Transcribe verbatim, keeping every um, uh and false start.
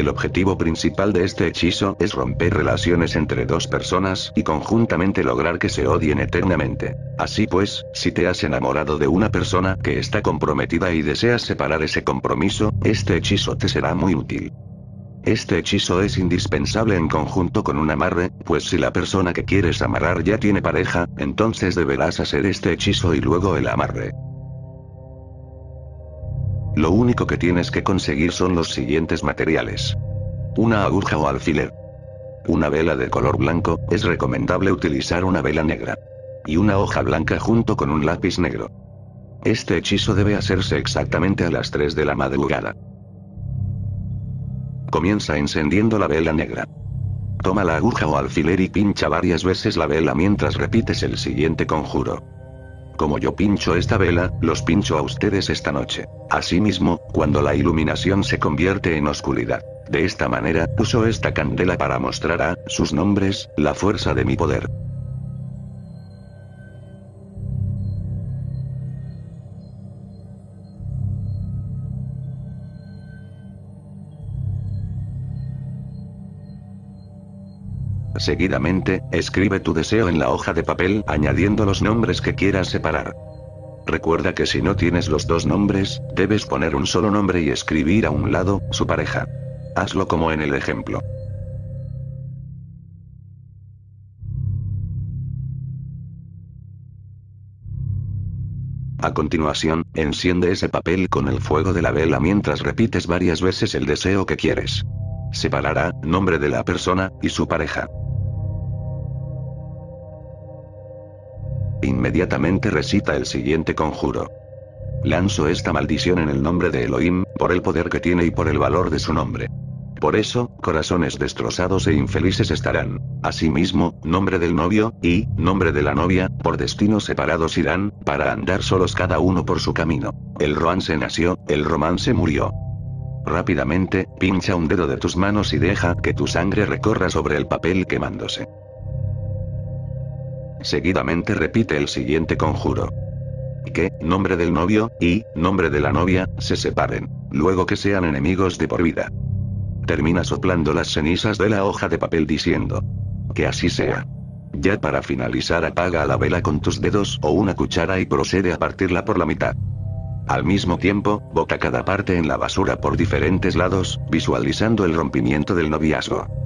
El objetivo principal de este hechizo es romper relaciones entre dos personas y conjuntamente lograr que se odien eternamente. Así pues, si te has enamorado de una persona que está comprometida y deseas separar ese compromiso, este hechizo te será muy útil. Este hechizo es indispensable en conjunto con un amarre, pues si la persona que quieres amarrar ya tiene pareja, entonces deberás hacer este hechizo y luego el amarre. Lo único que tienes que conseguir son los siguientes materiales. Una aguja o alfiler. Una vela de color blanco, es recomendable utilizar una vela negra. Y una hoja blanca junto con un lápiz negro. Este hechizo debe hacerse exactamente a las tres de la madrugada. Comienza encendiendo la vela negra. Toma la aguja o alfiler y pincha varias veces la vela mientras repites el siguiente conjuro. Como yo pincho esta vela, los pincho a ustedes esta noche. Asimismo, cuando la iluminación se convierte en oscuridad. De esta manera, uso esta candela para mostrar a sus nombres la fuerza de mi poder. Seguidamente, escribe tu deseo en la hoja de papel añadiendo los nombres que quieras separar. Recuerda que si no tienes los dos nombres, debes poner un solo nombre y escribir a un lado su pareja. Hazlo como en el ejemplo. A continuación, enciende ese papel con el fuego de la vela mientras repites varias veces el deseo que quieres. Separará nombre de la persona y su pareja. Inmediatamente recita el siguiente conjuro. Lanzo esta maldición en el nombre de Elohim, por el poder que tiene y por el valor de su nombre. Por eso, corazones destrozados e infelices estarán. Asimismo, nombre del novio, y nombre de la novia, por destinos separados irán, para andar solos cada uno por su camino. El romance nació, el romance murió. Rápidamente, pincha un dedo de tus manos y deja que tu sangre recorra sobre el papel quemándose. Seguidamente repite el siguiente conjuro. Que, nombre del novio, y nombre de la novia, se separen, luego que sean enemigos de por vida. Termina soplando las cenizas de la hoja de papel diciendo. Que así sea. Ya para finalizar apaga la vela con tus dedos o una cuchara y procede a partirla por la mitad. Al mismo tiempo, bota cada parte en la basura por diferentes lados, visualizando el rompimiento del noviazgo.